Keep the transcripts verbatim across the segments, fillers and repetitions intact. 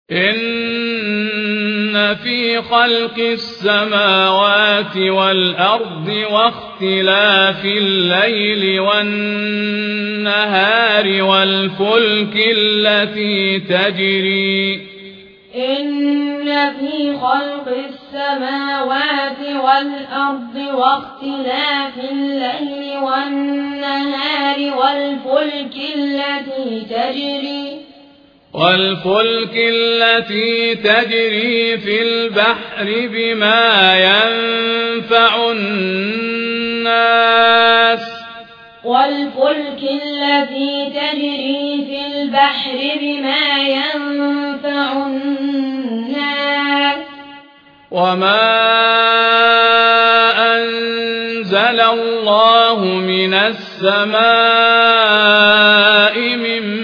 إن في خلق السماوات والأرض واختلاف الليل والنهار والفلك التي تجري إن في خلق السماوات والأرض واختلاف الليل والنهار والفلك التي تجري والفلك التي تجري في البحر بما ينفع الناس والفلك التي تجري في البحر بما ينفع الناس وما أنزل الله من السماء من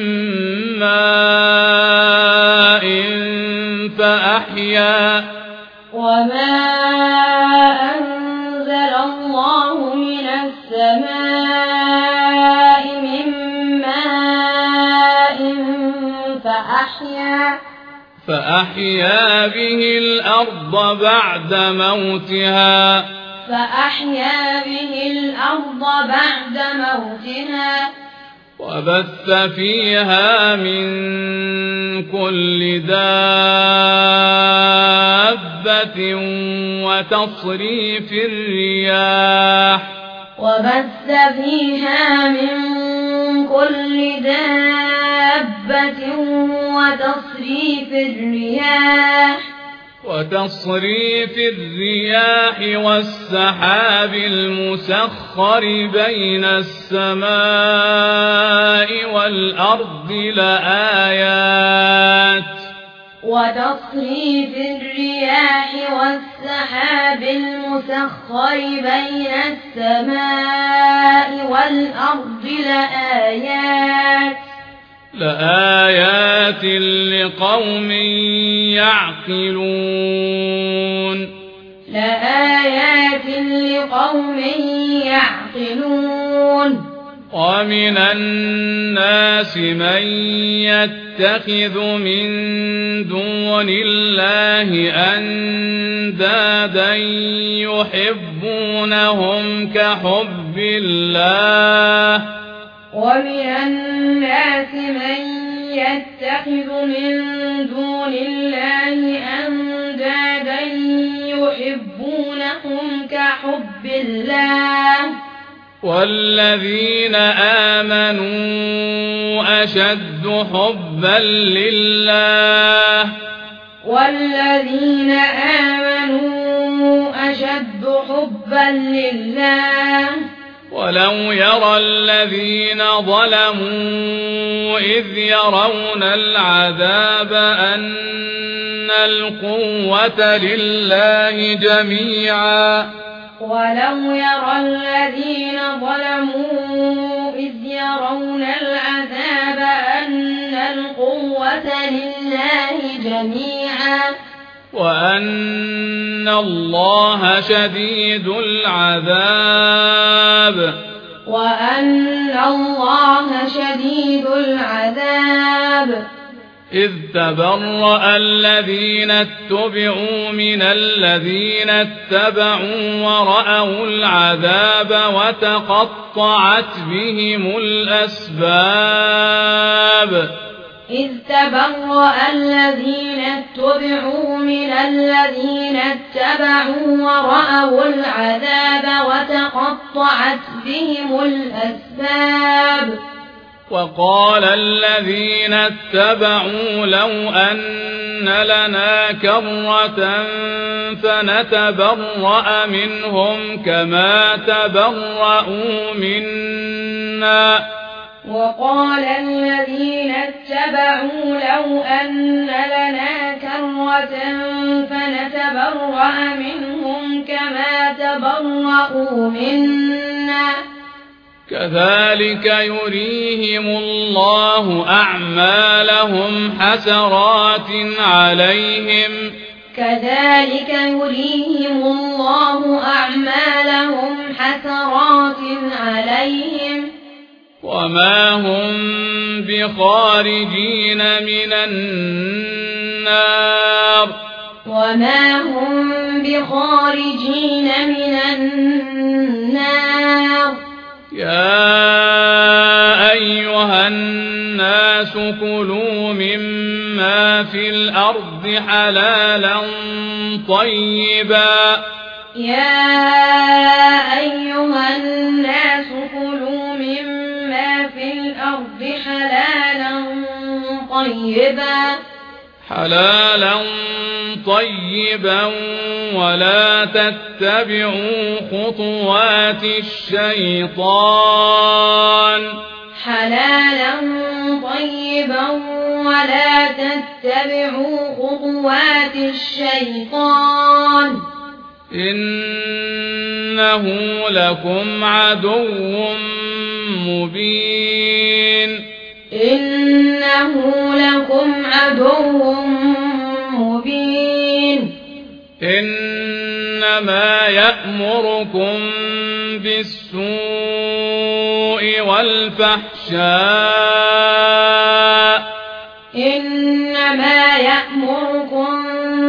ماء فأحيا وما أنزل الله من السماء من ماء فأحيا فأحيا به الأرض بعد موتها فأحيا به الأرض بعد موتها وبث فيها من كل دابة وتصريف الرياح وبث فيها من كل دابة وتصريف الرياح وتصريف الرياح والسحاب المسخر بين السماء والأرض لآيات وتصريف الرياح والسحاب المسخر بين السماء والأرض لآيات لآيات لقوم يعقلون لآيات لقوم يعقلون ومن الناس من يتخذ من دون الله أندادا يحبونهم كحب الله ومن الناس من يتخذ من دون الله أندادا يحبونهم كحب الله والذين آمنوا أشد حبا لله والذين آمنوا أشد حبا لله ولو يرى الذين ظلموا إذ يرون العذاب أن القوة لله جميعا ولو يرى الذين ظلموا إذ يرون العذاب أن القوة لله جميعا وأن الله شديد العذاب وأن الله شديد العذاب إذ تبرأ الذين اتبعوا من الذين اتبعوا ورأوا العذاب وتقطعت بهم الأسباب إذ تبرأ الذين اتبعوا من الذين اتبعوا ورأوا العذاب وتقطعت بهم الأسباب وقال الذين اتبعوا لو أن لنا كرة فنتبرأ منهم كما تبرأوا منا وقال الذين اتبعوا لو أن لنا كرة فنتبرأ منهم كما تبرأوا منا كذلك يريهم الله أعمالهم حسرات عليهم كذلك يريهم الله أعمالهم حسرات عليهم وما هم بخارجين من النار وما هم بخارجين من النار. يا أيها الناس كلوا مما في الأرض حلالا طيبا. يا أيها الناس كلوا مما في الأرض حلالا طيبا حلالا طيبا ولا تتبعوا خطوات الشيطان. حلالا طيبا ولا تتبعوا خطوات الشيطان. إنه لكم عدو مبين. إنه لكم عدو مبين. إنما يأمركم بالسوء والفحشاء. إنما يأمركم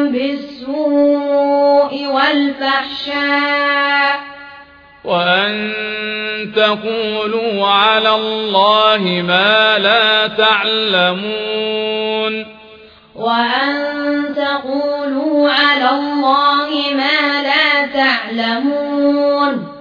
بالسوء والفحشاء وأن تقولوا على الله ما لا تعلمون. وأن تقولوا على الله ما لا تعلمون.